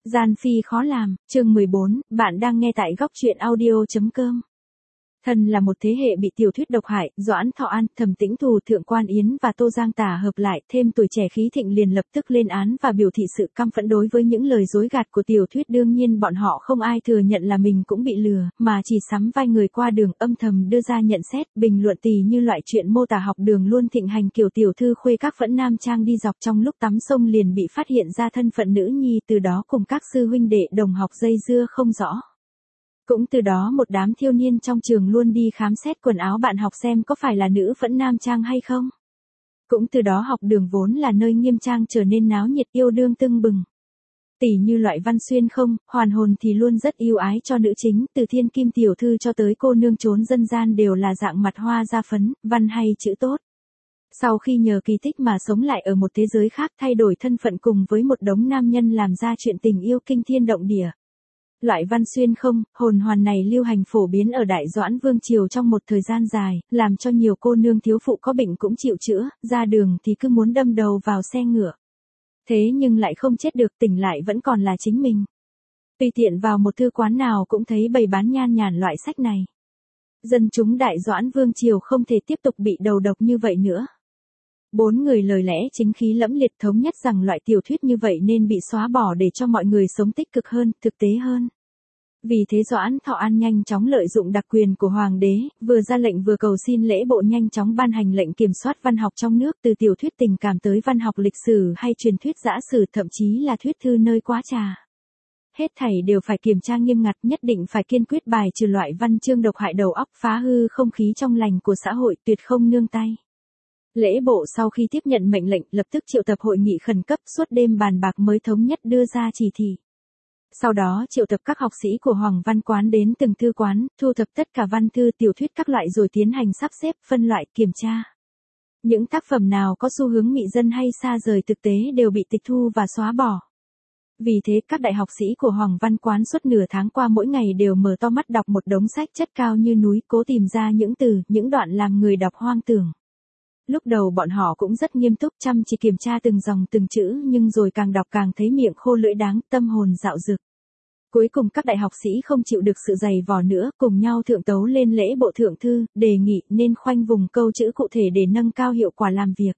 Gian phi khó làm, chương 14, bạn đang nghe tại góc truyện audio.com. Thân là một thế hệ bị tiểu thuyết độc hại, Doãn Thọ An, Thẩm Tĩnh Thù, Thượng Quan Yến và Tô Giang Tả hợp lại, thêm tuổi trẻ khí thịnh liền lập tức lên án và biểu thị sự căm phẫn đối với những lời dối gạt của tiểu thuyết. Đương nhiên bọn họ không ai thừa nhận là mình cũng bị lừa, mà chỉ sắm vai người qua đường âm thầm đưa ra nhận xét, bình luận tỉ như loại chuyện mô tả học đường luôn thịnh hành kiểu tiểu thư khuê các phẫn nam trang đi dọc trong lúc tắm sông liền bị phát hiện ra thân phận nữ nhi, từ đó cùng các sư huynh đệ đồng học dây dưa không rõ. Cũng từ đó một đám thiếu niên trong trường luôn đi khám xét quần áo bạn học xem có phải là nữ phẫn nam trang hay không. Cũng từ đó học đường vốn là nơi nghiêm trang trở nên náo nhiệt yêu đương tưng bừng. Tỉ như loại Văn Xuyên không, hoàn hồn thì luôn rất yêu ái cho nữ chính, từ thiên kim tiểu thư cho tới cô nương trốn dân gian đều là dạng mặt hoa da phấn, văn hay chữ tốt. Sau khi nhờ kỳ tích mà sống lại ở một thế giới khác, thay đổi thân phận cùng với một đống nam nhân làm ra chuyện tình yêu kinh thiên động địa. Loại Văn Xuyên không, hồn hoàn này lưu hành phổ biến ở Đại Doãn Vương Triều trong một thời gian dài, làm cho nhiều cô nương thiếu phụ có bệnh cũng chịu chữa, ra đường thì cứ muốn đâm đầu vào xe ngựa. Thế nhưng lại không chết được, tỉnh lại vẫn còn là chính mình. Tùy tiện vào một thư quán nào cũng thấy bày bán nhan nhản loại sách này. Dân chúng Đại Doãn Vương Triều không thể tiếp tục bị đầu độc như vậy nữa. 4 người lời lẽ chính khí lẫm liệt thống nhất rằng loại tiểu thuyết như vậy nên bị xóa bỏ để cho mọi người sống tích cực hơn, thực tế hơn. Vì thế Doãn Thọ An nhanh chóng lợi dụng đặc quyền của Hoàng đế, vừa ra lệnh vừa cầu xin lễ bộ nhanh chóng ban hành lệnh kiểm soát văn học trong nước, từ tiểu thuyết tình cảm tới văn học lịch sử hay truyền thuyết dã sử, thậm chí là thuyết thư nơi quá trà. Hết thảy đều phải kiểm tra nghiêm ngặt, nhất định phải kiên quyết bài trừ loại văn chương độc hại đầu óc, phá hư không khí trong lành của xã hội, tuyệt không nương tay. Lễ bộ sau khi tiếp nhận mệnh lệnh lập tức triệu tập hội nghị khẩn cấp, suốt đêm bàn bạc mới thống nhất đưa ra chỉ thị. Sau đó triệu tập các học sĩ của Hoàng Văn Quán đến từng thư quán, thu thập tất cả văn thư tiểu thuyết các loại rồi tiến hành sắp xếp, phân loại, kiểm tra. Những tác phẩm nào có xu hướng mị dân hay xa rời thực tế đều bị tịch thu và xóa bỏ. Vì thế các đại học sĩ của Hoàng Văn Quán suốt nửa tháng qua mỗi ngày đều mở to mắt đọc một đống sách chất cao như núi, cố tìm ra những từ, những đoạn làm người đọc hoang tưởng. Lúc đầu bọn họ cũng rất nghiêm túc chăm chỉ kiểm tra từng dòng từng chữ, nhưng rồi càng đọc càng thấy miệng khô lưỡi đáng, tâm hồn dạo dực. Cuối cùng các đại học sĩ không chịu được sự dày vò nữa, cùng nhau thượng tấu lên lễ bộ thượng thư, đề nghị nên khoanh vùng câu chữ cụ thể để nâng cao hiệu quả làm việc.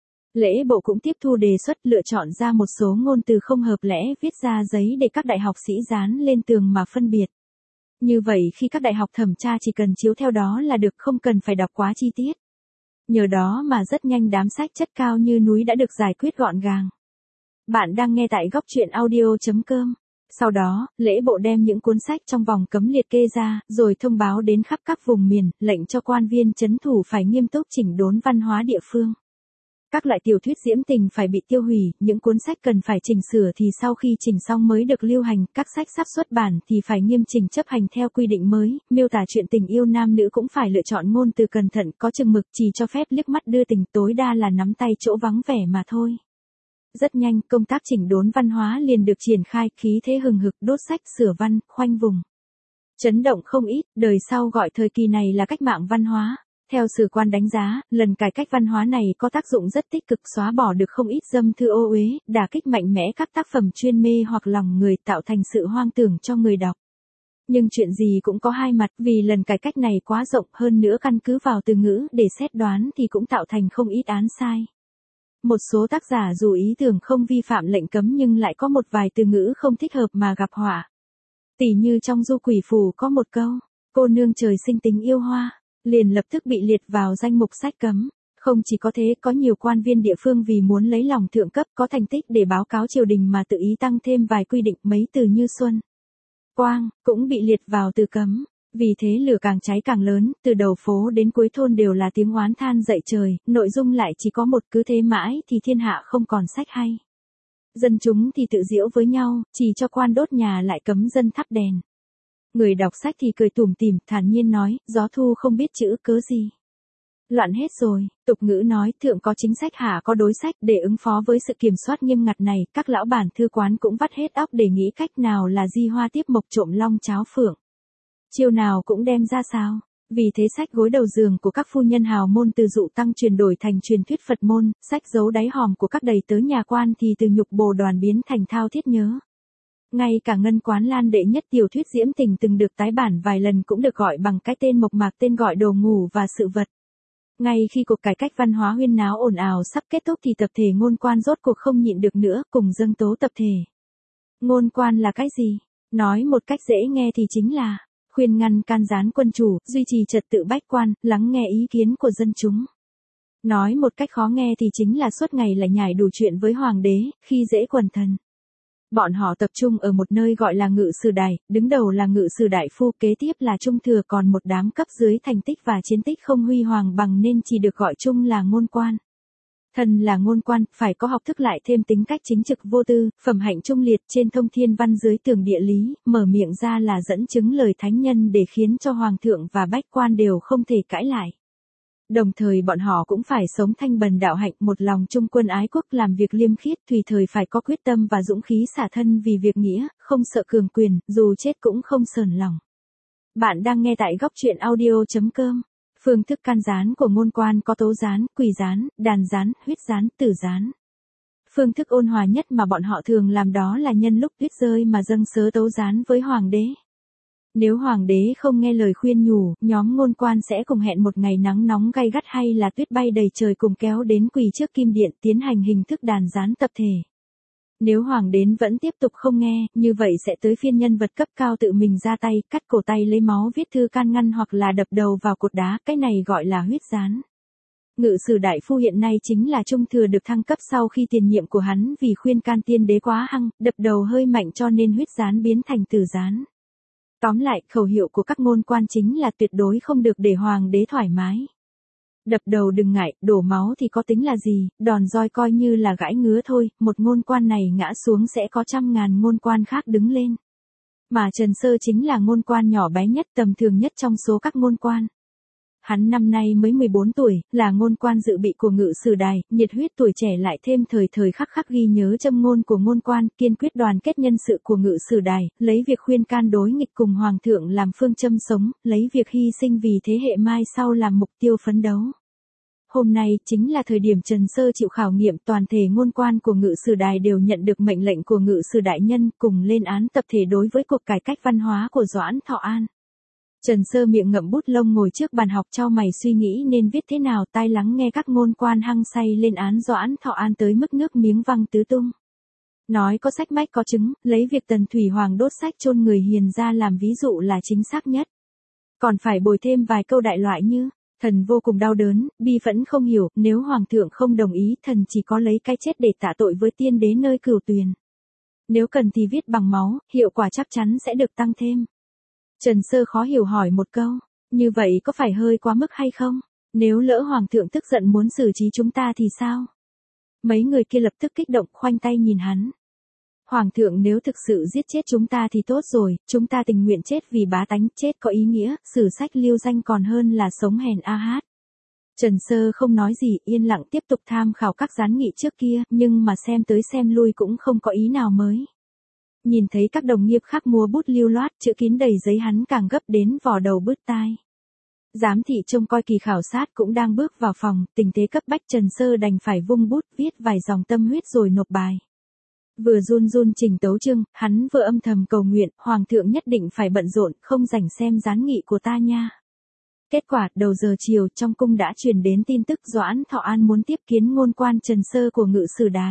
Lễ bộ cũng tiếp thu đề xuất, lựa chọn ra một số ngôn từ không hợp lẽ viết ra giấy để các đại học sĩ dán lên tường mà phân biệt. Như vậy khi các đại học thẩm tra chỉ cần chiếu theo đó là được, không cần phải đọc quá chi tiết. Nhờ đó mà rất nhanh đám sách chất cao như núi đã được giải quyết gọn gàng. Bạn đang nghe tại góc truyện audio.com. Sau đó, lễ bộ đem những cuốn sách trong vòng cấm liệt kê ra, rồi thông báo đến khắp các vùng miền, lệnh cho quan viên trấn thủ phải nghiêm túc chỉnh đốn văn hóa địa phương. Các loại tiểu thuyết diễm tình phải bị tiêu hủy, những cuốn sách cần phải chỉnh sửa thì sau khi chỉnh xong mới được lưu hành, các sách sắp xuất bản thì phải nghiêm chỉnh chấp hành theo quy định mới, miêu tả chuyện tình yêu nam nữ cũng phải lựa chọn ngôn từ cẩn thận, có chừng mực, chỉ cho phép liếc mắt đưa tình, tối đa là nắm tay chỗ vắng vẻ mà thôi. Rất nhanh, công tác chỉnh đốn văn hóa liền được triển khai, khí thế hừng hực, đốt sách, sửa văn, khoanh vùng. Chấn động không ít, đời sau gọi thời kỳ này là cách mạng văn hóa. Theo sử quan đánh giá, lần cải cách văn hóa này có tác dụng rất tích cực, xóa bỏ được không ít dâm thư ô uế, đả kích mạnh mẽ các tác phẩm chuyên mê hoặc lòng người, tạo thành sự hoang tưởng cho người đọc. Nhưng chuyện gì cũng có hai mặt, vì lần cải cách này quá rộng, hơn nữa căn cứ vào từ ngữ để xét đoán thì cũng tạo thành không ít án sai. Một số tác giả dù ý tưởng không vi phạm lệnh cấm nhưng lại có một vài từ ngữ không thích hợp mà gặp họa. Tỉ như trong Du Quỷ Phù có một câu, cô nương trời sinh tính yêu hoa, liền lập tức bị liệt vào danh mục sách cấm. Không chỉ có thế, có nhiều quan viên địa phương vì muốn lấy lòng thượng cấp có thành tích để báo cáo triều đình mà tự ý tăng thêm vài quy định, mấy từ như xuân, quang, cũng bị liệt vào từ cấm. Vì thế lửa càng cháy càng lớn, từ đầu phố đến cuối thôn đều là tiếng oán than dậy trời, nội dung lại chỉ có một, cứ thế mãi thì thiên hạ không còn sách hay. Dân chúng thì tự giễu với nhau, chỉ cho quan đốt nhà lại cấm dân thắp đèn. Người đọc sách thì cười tủm tỉm, thản nhiên nói, gió thu không biết chữ cớ gì. Loạn hết rồi, tục ngữ nói, thượng có chính sách hạ có đối sách, để ứng phó với sự kiểm soát nghiêm ngặt này, các lão bản thư quán cũng vắt hết óc để nghĩ cách nào là di hoa tiếp mộc, trộm long cháo phượng. Chiêu nào cũng đem ra sao. Vì thế sách gối đầu giường của các phu nhân hào môn từ dụ tăng chuyển đổi thành truyền thuyết Phật môn, sách giấu đáy hòm của các đầy tớ nhà quan thì từ nhục bồ đoàn biến thành thao thiết nhớ. Ngay cả Ngân Quán Lan đệ nhất tiểu thuyết diễm tình từng được tái bản vài lần cũng được gọi bằng cái tên mộc mạc, tên gọi Đồ ngủ và sự vật. Ngay khi cuộc cải cách văn hóa huyên náo ồn ào sắp kết thúc thì tập thể Ngôn Quan rốt cuộc không nhịn được nữa, cùng dâng tố tập thể. Ngôn quan là cái gì? Nói một cách dễ nghe thì chính là khuyên ngăn can gián quân chủ, duy trì trật tự bách quan, lắng nghe ý kiến của dân chúng. Nói một cách khó nghe thì chính là suốt ngày lại nhải đủ chuyện với hoàng đế, khi dễ quần thần. Bọn họ tập trung ở một nơi gọi là Ngự Sử Đài, đứng đầu là Ngự Sử Đại Phu, kế tiếp là Trung Thừa, còn một đám cấp dưới thành tích và chiến tích không huy hoàng bằng nên chỉ được gọi chung là ngôn quan. Thần là ngôn quan, phải có học thức lại thêm tính cách chính trực vô tư, phẩm hạnh trung liệt, trên thông thiên văn dưới tường địa lý, mở miệng ra là dẫn chứng lời thánh nhân để khiến cho hoàng thượng và bách quan đều không thể cãi lại. Đồng thời bọn họ cũng phải sống thanh bần đạo hạnh, một lòng trung quân ái quốc, làm việc liêm khiết, tùy thời phải có quyết tâm và dũng khí xả thân vì việc nghĩa, không sợ cường quyền, dù chết cũng không sờn lòng. Bạn đang nghe tại góc truyện audio.com. Phương thức can gián của ngôn quan có tố gián, quỳ gián, đàn gián, huyết gián, tử gián. Phương thức ôn hòa nhất mà bọn họ thường làm đó là nhân lúc tuyết rơi mà dâng sớ tấu gián với hoàng đế. Nếu hoàng đế không nghe lời khuyên nhủ, nhóm ngôn quan sẽ cùng hẹn một ngày nắng nóng gay gắt hay là tuyết bay đầy trời cùng kéo đến quỳ trước kim điện tiến hành hình thức đàn gián tập thể. Nếu hoàng đến vẫn tiếp tục không nghe, như vậy sẽ tới phiên nhân vật cấp cao tự mình ra tay, cắt cổ tay lấy máu viết thư can ngăn hoặc là đập đầu vào cột đá, cái này gọi là huyết gián. Ngự Sử Đại Phu hiện nay chính là Trung Thừa được thăng cấp sau khi tiền nhiệm của hắn vì khuyên can tiên đế quá hăng, đập đầu hơi mạnh cho nên huyết gián biến thành tử gián. Tóm lại, khẩu hiệu của các ngôn quan chính là tuyệt đối không được để hoàng đế thoải mái. Đập đầu đừng ngại, đổ máu thì có tính là gì, đòn roi coi như là gãi ngứa thôi, một ngôn quan này ngã xuống sẽ có trăm ngàn ngôn quan khác đứng lên. Mà Trần Sơ chính là ngôn quan nhỏ bé nhất, tầm thường nhất trong số các ngôn quan. Hắn năm nay mới 14 tuổi, là ngôn quan dự bị của Ngự Sử Đài, nhiệt huyết tuổi trẻ lại thêm thời thời khắc khắc ghi nhớ châm ngôn của ngôn quan, kiên quyết đoàn kết nhân sự của Ngự Sử Đài, lấy việc khuyên can đối nghịch cùng hoàng thượng làm phương châm sống, lấy việc hy sinh vì thế hệ mai sau làm mục tiêu phấn đấu. Hôm nay chính là thời điểm Trần Sơ chịu khảo nghiệm, toàn thể ngôn quan của Ngự Sử Đài đều nhận được mệnh lệnh của Ngự Sử Đại Nhân cùng lên án tập thể đối với cuộc cải cách văn hóa của Doãn Thọ An. Trần Sơ miệng ngậm bút lông ngồi trước bàn học chau mày suy nghĩ nên viết thế nào, tai lắng nghe các ngôn quan hăng say lên án Doãn Thọ An tới mức nước miếng văng tứ tung. Nói có sách mách có chứng, lấy việc Tần Thủy Hoàng đốt sách chôn người hiền ra làm ví dụ là chính xác nhất. Còn phải bồi thêm vài câu đại loại như, thần vô cùng đau đớn, bi phẫn không hiểu, nếu hoàng thượng không đồng ý thần chỉ có lấy cái chết để tạ tội với tiên đế nơi cửu tuyền. Nếu cần thì viết bằng máu, hiệu quả chắc chắn sẽ được tăng thêm. Trần Sơ khó hiểu hỏi một câu, như vậy có phải hơi quá mức hay không? Nếu lỡ hoàng thượng tức giận muốn xử trí chúng ta thì sao? Mấy người kia lập tức kích động khoanh tay nhìn hắn. Hoàng thượng nếu thực sự giết chết chúng ta thì tốt rồi, chúng ta tình nguyện chết vì bá tánh, chết có ý nghĩa, sử sách lưu danh còn hơn là sống hèn a hát. Trần Sơ không nói gì, yên lặng tiếp tục tham khảo các gián nghị trước kia, nhưng mà xem tới xem lui cũng không có ý nào mới. Nhìn thấy các đồng nghiệp khác mua bút lưu loát, chữ kín đầy giấy, hắn càng gấp đến vò đầu bứt tai. Giám thị trông coi kỳ khảo sát cũng đang bước vào phòng, tình thế cấp bách, Trần Sơ đành phải vung bút viết vài dòng tâm huyết rồi nộp bài. Vừa run run trình tấu chương, hắn vừa âm thầm cầu nguyện, hoàng thượng nhất định phải bận rộn, không rảnh xem gián nghị của ta nha. Kết quả, đầu giờ chiều, trong cung đã truyền đến tin tức Doãn Thọ An muốn tiếp kiến ngôn quan Trần Sơ của Ngự Sử Đài.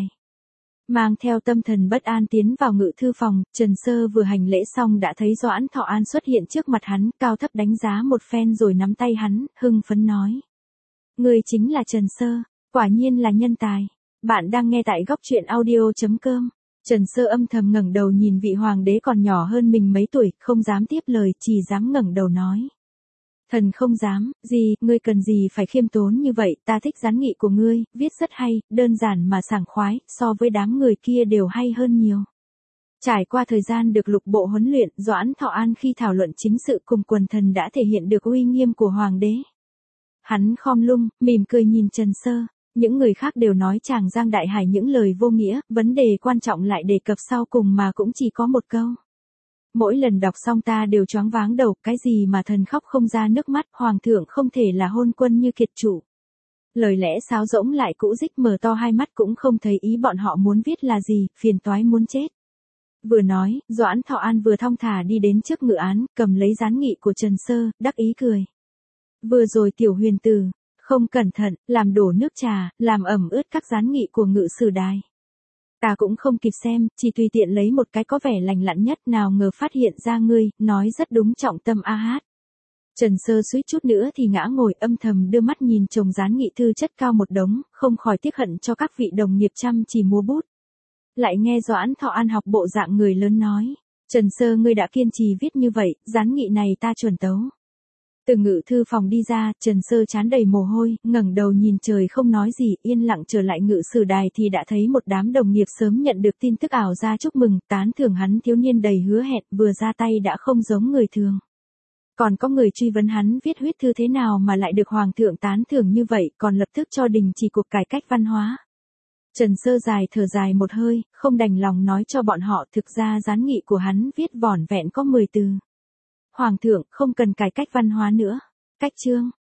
Mang theo tâm thần bất an tiến vào ngự thư phòng, Trần Sơ vừa hành lễ xong đã thấy Doãn Thọ An xuất hiện trước mặt hắn, cao thấp đánh giá một phen rồi nắm tay hắn, hưng phấn nói. Người chính là Trần Sơ, quả nhiên là nhân tài. Bạn đang nghe tại góc truyện audio.com. Trần Sơ âm thầm ngẩng đầu nhìn vị hoàng đế còn nhỏ hơn mình mấy tuổi, không dám tiếp lời, chỉ dám ngẩng đầu nói. Thần không dám, gì, ngươi cần gì phải khiêm tốn như vậy, ta thích gián nghị của ngươi, viết rất hay, đơn giản mà sảng khoái, so với đám người kia đều hay hơn nhiều. Trải qua thời gian được lục bộ huấn luyện, Doãn Thọ An khi thảo luận chính sự cùng quần thần đã thể hiện được uy nghiêm của hoàng đế. Hắn khom lưng, mỉm cười nhìn Trần Sơ, những người khác đều nói chàng Giang Đại Hải những lời vô nghĩa, vấn đề quan trọng lại đề cập sau cùng mà cũng chỉ có một câu. Mỗi lần đọc xong ta đều choáng váng đầu, cái gì mà thần khóc không ra nước mắt, hoàng thượng không thể là hôn quân như kiệt chủ. Lời lẽ sáo rỗng lại cũ dích, mở to hai mắt cũng không thấy ý bọn họ muốn viết là gì, phiền toái muốn chết. Vừa nói, Doãn Thọ An vừa thong thả đi đến trước ngự án, cầm lấy gián nghị của Trần Sơ, đắc ý cười. Vừa rồi Tiểu Huyền Tử, không cẩn thận, làm đổ nước trà, làm ẩm ướt các gián nghị của ngự sử đài. Ta cũng không kịp xem, chỉ tùy tiện lấy một cái có vẻ lành lặn nhất, nào ngờ phát hiện ra ngươi, nói rất đúng trọng tâm a hát. Trần Sơ suýt chút nữa thì ngã ngồi, âm thầm đưa mắt nhìn chồng gián nghị thư chất cao một đống, không khỏi tiếc hận cho các vị đồng nghiệp chăm chỉ múa bút. Lại nghe Doãn Thọ An học bộ dạng người lớn nói, Trần Sơ ngươi đã kiên trì viết như vậy, gián nghị này ta chuẩn tấu. Từ ngự thư phòng đi ra, Trần Sơ trán đầy mồ hôi, ngẩng đầu nhìn trời không nói gì, yên lặng trở lại ngự sử đài thì đã thấy một đám đồng nghiệp sớm nhận được tin tức ảo ra chúc mừng, tán thưởng hắn thiếu niên đầy hứa hẹn, vừa ra tay đã không giống người thường. Còn có người truy vấn hắn viết huyết thư thế nào mà lại được Hoàng thượng tán thưởng như vậy, còn lập tức cho đình chỉ cuộc cải cách văn hóa. Trần Sơ thở dài một hơi, không đành lòng nói cho bọn họ thực ra gián nghị của hắn viết vỏn vẹn có 10 từ. Hoàng thượng không cần cải cách văn hóa nữa. Cách chương.